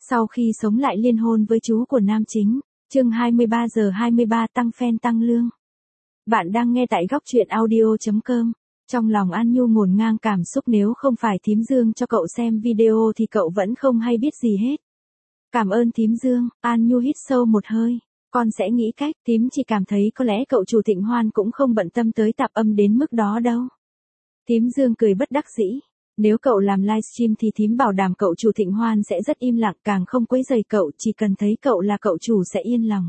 Sau khi sống lại liên hôn với chú của nam chính, chương 23 giờ 23 tăng fan tăng lương. Bạn đang nghe tại góc truyện audio.com. Trong lòng An Nhu ngổn ngang cảm xúc, nếu không phải thím Dương cho cậu xem video thì cậu vẫn không hay biết gì hết. Cảm ơn thím Dương, An Nhu hít sâu một hơi. Con sẽ nghĩ cách, thím chỉ cảm thấy có lẽ cậu chủ Thịnh Hoan cũng không bận tâm tới tạp âm đến mức đó đâu. Thím Dương cười bất đắc dĩ. Nếu cậu làm livestream thì thím bảo đảm cậu chủ Thịnh Hoan sẽ rất im lặng, càng không quấy rầy cậu, chỉ cần thấy cậu là cậu chủ sẽ yên lòng.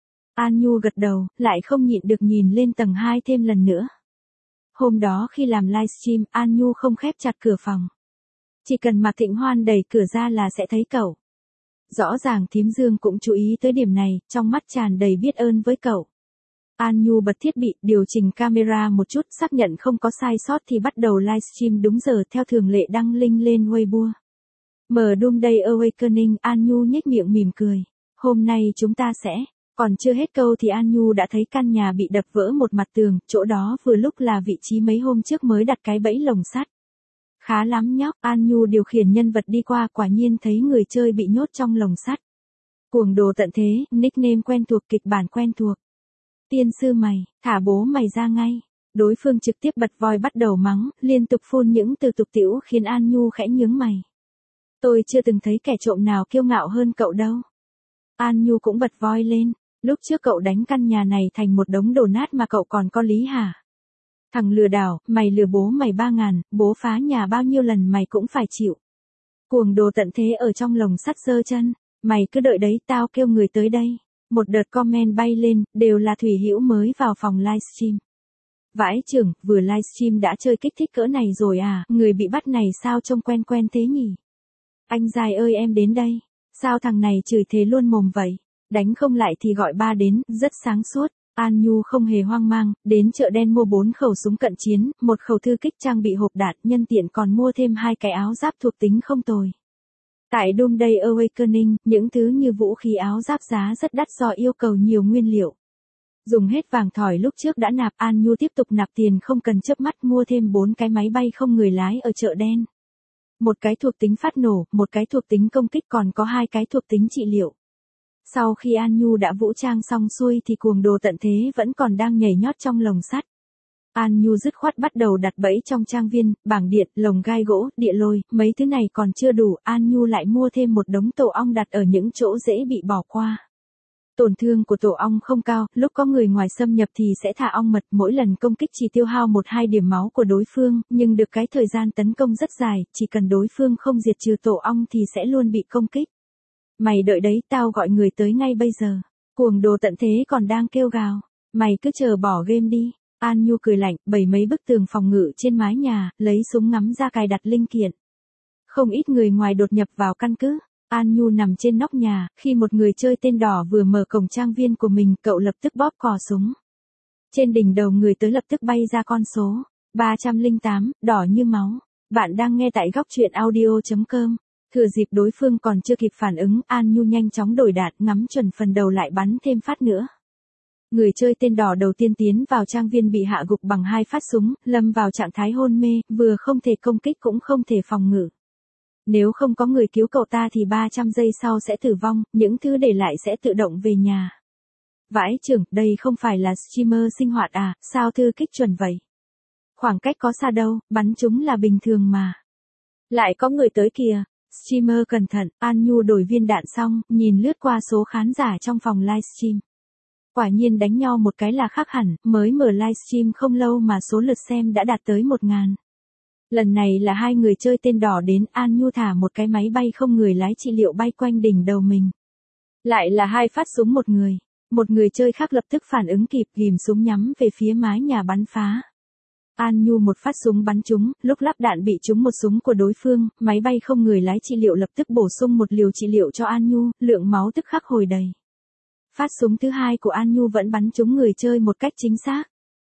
An Nhu gật đầu, lại không nhịn được nhìn lên tầng 2 thêm lần nữa. Hôm đó khi làm livestream, An Nhu không khép chặt cửa phòng. Chỉ cần Mạc Thịnh Hoan đẩy cửa ra là sẽ thấy cậu. Rõ ràng thím Dương cũng chú ý tới điểm này, trong mắt tràn đầy biết ơn với cậu. An Nhu bật thiết bị, điều chỉnh camera một chút, xác nhận không có sai sót thì bắt đầu livestream đúng giờ theo thường lệ đăng link lên Weibo. Mở Doomsday Awakening, An Nhu nhếch miệng mỉm cười. Hôm nay chúng ta sẽ... Còn chưa hết câu thì An Nhu đã thấy căn nhà bị đập vỡ một mặt tường, chỗ đó vừa lúc là vị trí mấy hôm trước mới đặt cái bẫy lồng sắt. Khá lắm nhóc, An Nhu điều khiển nhân vật đi qua, quả nhiên thấy người chơi bị nhốt trong lồng sắt. Cuồng đồ tận thế, nickname quen thuộc, kịch bản quen thuộc. Tiên sư mày, thả bố mày ra ngay. Đối phương trực tiếp bật voi bắt đầu mắng, liên tục phun những từ tục tĩu khiến An Nhu khẽ nhướng mày. Tôi chưa từng thấy kẻ trộm nào kiêu ngạo hơn cậu đâu. An Nhu cũng bật voi lên. Lúc trước cậu đánh căn nhà này thành một đống đổ nát mà cậu còn có lý hả? Thằng lừa đảo, mày lừa bố mày 3.000, bố phá nhà bao nhiêu lần mày cũng phải chịu. Cuồng đồ tận thế ở trong lồng sắt giơ chân, mày cứ đợi đấy, tao kêu người tới đây. Một đợt comment bay lên, đều là Thủy Hữu mới vào phòng livestream. Vãi chưởng, vừa livestream đã chơi kích thích cỡ này rồi à, người bị bắt này sao trông quen quen thế nhỉ? Anh Dài ơi em đến đây, sao thằng này chửi thế luôn mồm vậy? Đánh không lại thì gọi ba đến, rất sáng suốt. An Nhu không hề hoang mang, đến chợ đen mua 4 khẩu súng cận chiến, một khẩu thư kích trang bị hộp đạn, nhân tiện còn mua thêm 2 cái áo giáp thuộc tính không tồi. Tại Doomsday Awakening, những thứ như vũ khí áo giáp giá rất đắt do yêu cầu nhiều nguyên liệu. Dùng hết vàng thỏi lúc trước đã nạp, An Nhu tiếp tục nạp tiền không cần chớp mắt mua thêm 4 cái máy bay không người lái ở chợ đen. Một cái thuộc tính phát nổ, một cái thuộc tính công kích, còn có 2 cái thuộc tính trị liệu. Sau khi An Nhu đã vũ trang xong xuôi thì cuồng đồ tận thế vẫn còn đang nhảy nhót trong lồng sắt. An Nhu dứt khoát bắt đầu đặt bẫy trong trang viên, bảng điện, lồng gai gỗ, địa lôi, mấy thứ này còn chưa đủ, An Nhu lại mua thêm một đống tổ ong đặt ở những chỗ dễ bị bỏ qua. Tổn thương của tổ ong không cao, lúc có người ngoài xâm nhập thì sẽ thả ong mật, mỗi lần công kích chỉ tiêu hao 1-2 điểm máu của đối phương, nhưng được cái thời gian tấn công rất dài, chỉ cần đối phương không diệt trừ tổ ong thì sẽ luôn bị công kích. Mày đợi đấy, tao gọi người tới ngay bây giờ. Cuồng đồ tận thế còn đang kêu gào. Mày cứ chờ bỏ game đi. An Nhu cười lạnh, bày mấy bức tường phòng ngự trên mái nhà, lấy súng ngắm ra cài đặt linh kiện. Không ít người ngoài đột nhập vào căn cứ. An Nhu nằm trên nóc nhà, khi một người chơi tên Đỏ vừa mở cổng trang viên của mình, cậu lập tức bóp cò súng. Trên đỉnh đầu người tới lập tức bay ra con số 308, đỏ như máu. Bạn đang nghe tại góc truyện audio.com. Thừa dịp đối phương còn chưa kịp phản ứng, An Nhu nhanh chóng đổi đạn, ngắm chuẩn phần đầu lại bắn thêm phát nữa. Người chơi tên Đỏ đầu tiên tiến vào trang viên bị hạ gục bằng 2 phát súng, lâm vào trạng thái hôn mê, vừa không thể công kích cũng không thể phòng ngự. Nếu không có người cứu cậu ta thì 300 giây sau sẽ tử vong, những thứ để lại sẽ tự động về nhà. Vãi chưởng, đây không phải là streamer sinh hoạt à, sao thư kích chuẩn vậy? Khoảng cách có xa đâu, bắn chúng là bình thường mà. Lại có người tới kìa. Streamer cẩn thận, An Nhu đổi viên đạn xong, nhìn lướt qua số khán giả trong phòng livestream. Quả nhiên đánh nhau một cái là khác hẳn, mới mở livestream không lâu mà số lượt xem đã đạt tới 1.000. Lần này là 2 người chơi tên Đỏ đến, An Nhu thả một cái máy bay không người lái trị liệu bay quanh đỉnh đầu mình. Lại là 2 phát súng một người chơi khác lập tức phản ứng kịp, ghim súng nhắm về phía mái nhà bắn phá. An Nhu một phát súng bắn trúng, lúc lắp đạn bị trúng một súng của đối phương, máy bay không người lái trị liệu lập tức bổ sung một liều trị liệu cho An Nhu, lượng máu tức khắc hồi đầy. Phát súng thứ 2 của An Nhu vẫn bắn trúng người chơi một cách chính xác.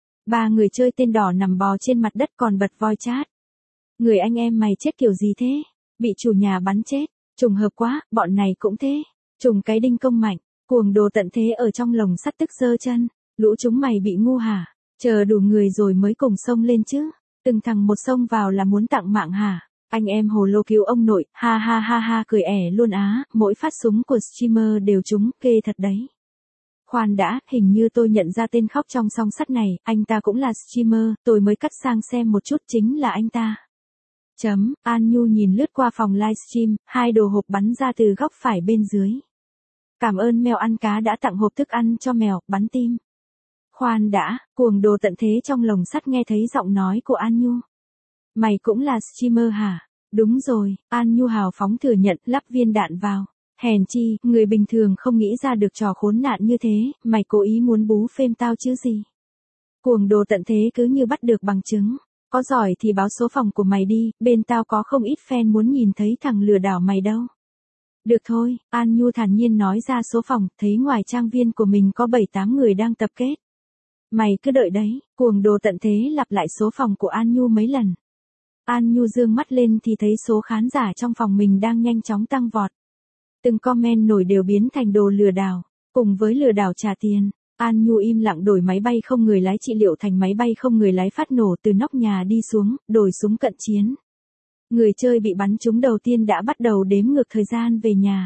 3 người chơi tên Đỏ nằm bò trên mặt đất còn bật voi chat. Người anh em mày chết kiểu gì thế? Bị chủ nhà bắn chết, trùng hợp quá, bọn này cũng thế. Trùng cái đinh công mạnh, cuồng đồ tận thế ở trong lồng sắt tức giơ chân, lũ chúng mày bị ngu hả? Chờ đủ người rồi mới cùng xông lên chứ. Từng thằng một xông vào là muốn tặng mạng hả? Anh em hồ lô cứu ông nội, ha ha ha ha cười ẻ luôn á, mỗi phát súng của streamer đều trúng, ghê thật đấy. Khoan đã, hình như tôi nhận ra tên khóc trong song sắt này, anh ta cũng là streamer, tôi mới cắt sang xem một chút chính là anh ta. An Nhu nhìn lướt qua phòng livestream, hai đồ hộp bắn ra từ góc phải bên dưới. Cảm ơn mèo ăn cá đã tặng hộp thức ăn cho mèo, bắn tim. Khoan đã, cuồng đồ tận thế trong lồng sắt nghe thấy giọng nói của An Nhu. Mày cũng là streamer hả? Đúng rồi, An Nhu hào phóng thừa nhận, lắp viên đạn vào. Hèn chi, người bình thường không nghĩ ra được trò khốn nạn như thế, mày cố ý muốn bú phêm tao chứ gì. Cuồng đồ tận thế cứ như bắt được bằng chứng. Có giỏi thì báo số phòng của mày đi, bên tao có không ít fan muốn nhìn thấy thằng lừa đảo mày đâu. Được thôi, An Nhu thản nhiên nói ra số phòng, thấy ngoài trang viên của mình có 7-8 người đang tập kết. Mày cứ đợi đấy, cuồng đồ tận thế lặp lại số phòng của An Nhu mấy lần. An Nhu dương mắt lên thì thấy số khán giả trong phòng mình đang nhanh chóng tăng vọt. Từng comment nổi đều biến thành đồ lừa đảo, cùng với lừa đảo trả tiền. An Nhu im lặng đổi máy bay không người lái trị liệu thành máy bay không người lái phát nổ từ nóc nhà đi xuống, đổi súng cận chiến. Người chơi bị bắn trúng đầu tiên đã bắt đầu đếm ngược thời gian về nhà.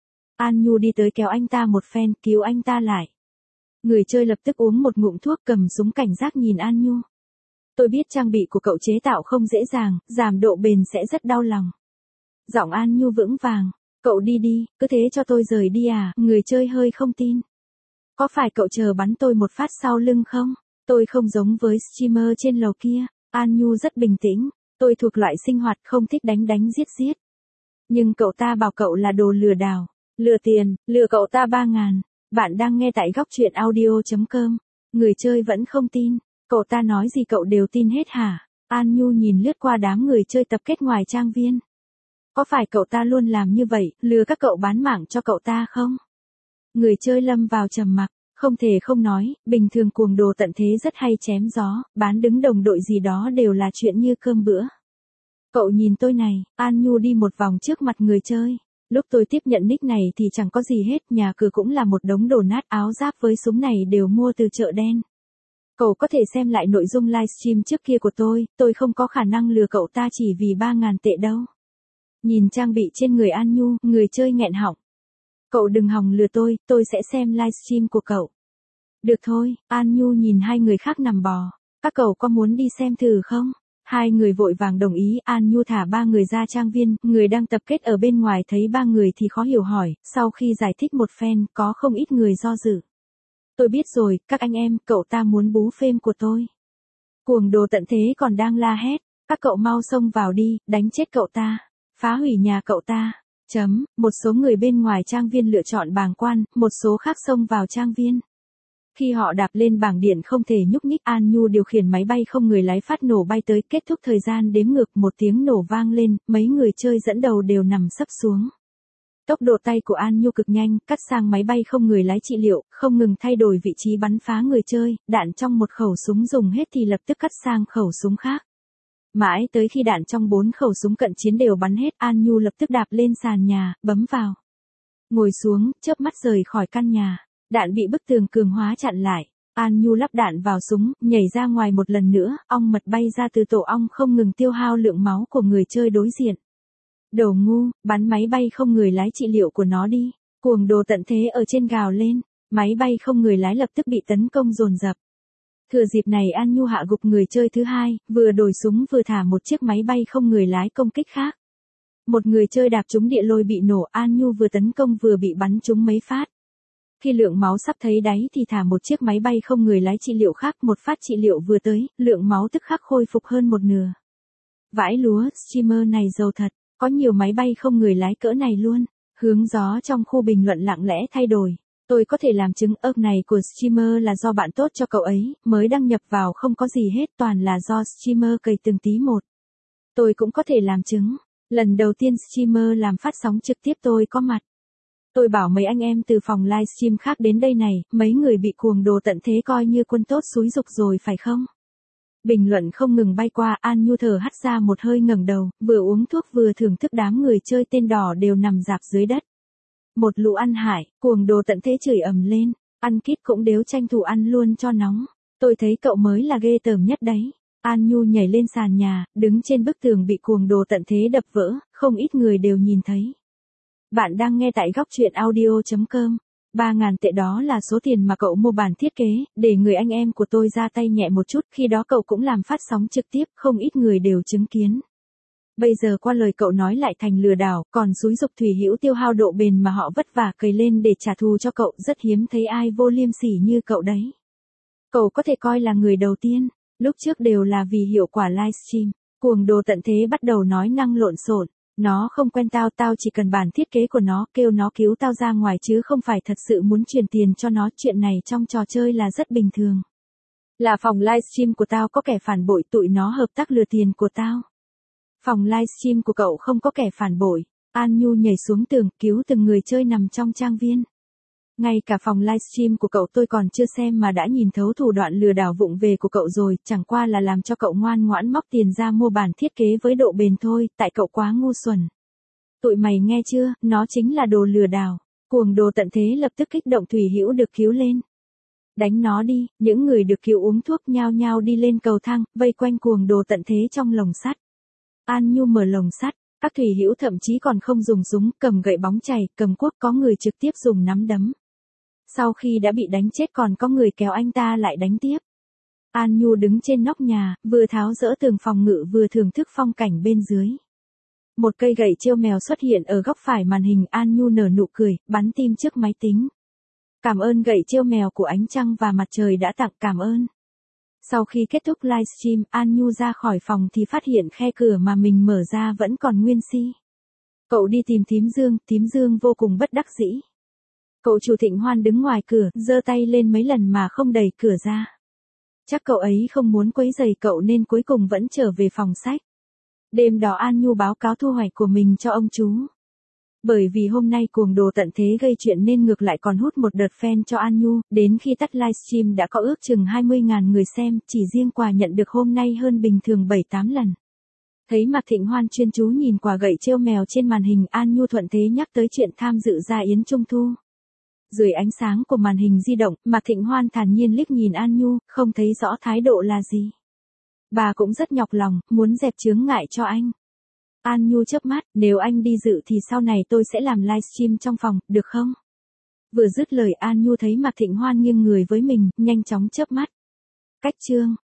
An Nhu đi tới kéo anh ta một phen, cứu anh ta lại. Người chơi lập tức uống một ngụm thuốc cầm súng cảnh giác nhìn An Nhu. Tôi biết trang bị của cậu chế tạo không dễ dàng, giảm độ bền sẽ rất đau lòng. Giọng An Nhu vững vàng. Cậu đi đi, cứ thế cho tôi rời đi à, người chơi hơi không tin. Có phải cậu chờ bắn tôi một phát sau lưng không? Tôi không giống với streamer trên lầu kia. An Nhu rất bình tĩnh. Tôi thuộc loại sinh hoạt không thích đánh đánh giết giết. Nhưng cậu ta bảo cậu là đồ lừa đảo. Lừa tiền, lừa cậu ta 3.000. Bạn đang nghe tại góc truyện audio.com. Người chơi vẫn không tin. Cậu ta nói gì cậu đều tin hết hả? An Nhu nhìn lướt qua đám người chơi tập kết ngoài trang viên. Có phải cậu ta luôn làm như vậy, lừa các cậu bán mạng cho cậu ta không? Người chơi lâm vào trầm mặc, không thể không nói, bình thường cuồng đồ tận thế rất hay chém gió, bán đứng đồng đội gì đó đều là chuyện như cơm bữa. Cậu nhìn tôi này, An Nhu đi một vòng trước mặt người chơi. Lúc tôi tiếp nhận nick này thì chẳng có gì hết, nhà cửa cũng là một đống đổ nát, áo giáp với súng này đều mua từ chợ đen. Cậu có thể xem lại nội dung livestream trước kia của tôi không có khả năng lừa cậu ta chỉ vì 3.000 tệ đâu. Nhìn trang bị trên người An Nhu, người chơi nghẹn họng. Cậu đừng hòng lừa tôi sẽ xem livestream của cậu. Được thôi, An Nhu nhìn hai người khác nằm bò. Các cậu có muốn đi xem thử không? Hai người vội vàng đồng ý, An Nhu thả ba người ra trang viên, người đang tập kết ở bên ngoài thấy ba người thì khó hiểu hỏi, sau khi giải thích một phen, có không ít người do dự. Tôi biết rồi, các anh em, cậu ta muốn bú phêm của tôi. Cuồng đồ tận thế còn đang la hét, các cậu mau xông vào đi, đánh chết cậu ta, phá hủy nhà cậu ta. Một số người bên ngoài trang viên lựa chọn bàng quan, một số khác xông vào trang viên. Khi họ đạp lên bảng điện không thể nhúc nhích, An Nhu điều khiển máy bay không người lái phát nổ bay tới, kết thúc thời gian đếm ngược, một tiếng nổ vang lên, mấy người chơi dẫn đầu đều nằm sấp xuống. Tốc độ tay của An Nhu cực nhanh, cắt sang máy bay không người lái trị liệu, không ngừng thay đổi vị trí bắn phá người chơi, đạn trong một khẩu súng dùng hết thì lập tức cắt sang khẩu súng khác. Mãi tới khi đạn trong 4 khẩu súng cận chiến đều bắn hết, An Nhu lập tức đạp lên sàn nhà, bấm vào. Ngồi xuống, chớp mắt rời khỏi căn nhà. Đạn bị bức tường cường hóa chặn lại. An Nhu lắp đạn vào súng, nhảy ra ngoài một lần nữa, ong mật bay ra từ tổ ong không ngừng tiêu hao lượng máu của người chơi đối diện. Đồ ngu, bắn máy bay không người lái trị liệu của nó đi. Cuồng đồ tận thế ở trên gào lên, máy bay không người lái lập tức bị tấn công dồn dập. Thừa dịp này An Nhu hạ gục người chơi thứ hai, vừa đổi súng vừa thả một chiếc máy bay không người lái công kích khác. Một người chơi đạp trúng địa lôi bị nổ, An Nhu vừa tấn công vừa bị bắn trúng mấy phát. Khi lượng máu sắp thấy đáy thì thả một chiếc máy bay không người lái trị liệu khác, một phát trị liệu vừa tới, lượng máu tức khắc khôi phục hơn một nửa. Vãi lúa, streamer này giàu thật, có nhiều máy bay không người lái cỡ này luôn. Hướng gió trong khu bình luận lặng lẽ thay đổi. Tôi có thể làm chứng ớp này của streamer là do bạn tốt cho cậu ấy, mới đăng nhập vào không có gì hết, toàn là do streamer cày từng tí một. Tôi cũng có thể làm chứng. Lần đầu tiên streamer làm phát sóng trực tiếp tôi có mặt. Tôi bảo mấy anh em từ phòng livestream khác đến đây này, mấy người bị cuồng đồ tận thế coi như quân tốt xúi giục rồi phải không? Bình luận không ngừng bay qua, An Nhu thở hắt ra một hơi ngẩng đầu, vừa uống thuốc vừa thưởng thức đám người chơi tên đỏ đều nằm rạp dưới đất. Một lũ ăn hại, cuồng đồ tận thế chửi ầm lên, ăn kít cũng đếu tranh thủ ăn luôn cho nóng. Tôi thấy cậu mới là ghê tởm nhất đấy. An Nhu nhảy lên sàn nhà, đứng trên bức tường bị cuồng đồ tận thế đập vỡ, không ít người đều nhìn thấy. Bạn đang nghe tại góc truyện audio.com. 3.000 tệ đó là số tiền mà cậu mua bản thiết kế, để người anh em của tôi ra tay nhẹ một chút, khi đó cậu cũng làm phát sóng trực tiếp, không ít người đều chứng kiến. Bây giờ qua lời cậu nói lại thành lừa đảo, còn xúi giục Thủy Hữu tiêu hao độ bền mà họ vất vả cày lên để trả thù cho cậu, rất hiếm thấy ai vô liêm sỉ như cậu đấy. Cậu có thể coi là người đầu tiên, lúc trước đều là vì hiệu quả livestream, cuồng đồ tận thế bắt đầu nói năng lộn xộn. Nó không quen tao, tao chỉ cần bản thiết kế của nó, kêu nó cứu tao ra ngoài chứ không phải thật sự muốn truyền tiền cho nó, chuyện này trong trò chơi là rất bình thường. Là phòng livestream của tao có kẻ phản bội, tụi nó hợp tác lừa tiền của tao. Phòng livestream của cậu không có kẻ phản bội. An Nhu nhảy xuống tường, cứu từng người chơi nằm trong trang viên. Ngay cả phòng livestream của cậu tôi còn chưa xem mà đã nhìn thấu thủ đoạn lừa đảo vụng về của cậu rồi, chẳng qua là làm cho cậu ngoan ngoãn móc tiền ra mua bản thiết kế với độ bền thôi, tại cậu quá ngu xuẩn. Tụi mày nghe chưa, nó chính là đồ lừa đảo. Cuồng đồ tận thế lập tức kích động. Thủy Hữu được cứu lên. Đánh nó đi, những người được cứu uống thuốc nhao nhao đi lên cầu thang, vây quanh cuồng đồ tận thế trong lồng sắt. An Nhu mở lồng sắt, các Thủy Hữu thậm chí còn không dùng súng, cầm gậy bóng chày, cầm cuốc, có người trực tiếp dùng nắm đấm. Sau khi đã bị đánh chết còn có người kéo anh ta lại đánh tiếp. An Nhu đứng trên nóc nhà, vừa tháo dỡ tường phòng ngự vừa thưởng thức phong cảnh bên dưới. Một cây gậy trêu mèo xuất hiện ở góc phải màn hình. An Nhu nở nụ cười, bắn tim trước máy tính. Cảm ơn gậy trêu mèo của ánh trăng và mặt trời đã tặng, cảm ơn. Sau khi kết thúc livestream, An Nhu ra khỏi phòng thì phát hiện khe cửa mà mình mở ra vẫn còn nguyên si. Cậu đi tìm Thím Dương vô cùng bất đắc dĩ. Cậu chủ Thịnh Hoan đứng ngoài cửa, giơ tay lên mấy lần mà không đẩy cửa ra. Chắc cậu ấy không muốn quấy rầy cậu nên cuối cùng vẫn trở về phòng sách. Đêm đó An Nhu báo cáo thu hoạch của mình cho ông chú. Bởi vì hôm nay cuồng đồ tận thế gây chuyện nên ngược lại còn hút một đợt fan cho An Nhu, đến khi tắt livestream đã có ước chừng 20.000 người xem, chỉ riêng quà nhận được hôm nay hơn bình thường 7-8 lần. Thấy Mạc Thịnh Hoan chuyên chú nhìn quả gậy trêu mèo trên màn hình, An Nhu thuận thế nhắc tới chuyện tham dự gia yến Trung Thu. Dưới ánh sáng của màn hình di động, Mạc Thịnh Hoan thản nhiên liếc nhìn An Nhu, không thấy rõ thái độ là gì. Bà cũng rất nhọc lòng, muốn dẹp chướng ngại cho anh. An Nhu chớp mắt, nếu anh đi dự thì sau này tôi sẽ làm livestream trong phòng, được không? Vừa dứt lời An Nhu thấy Mạc Thịnh Hoan nghiêng người với mình, nhanh chóng chớp mắt. Cách chương.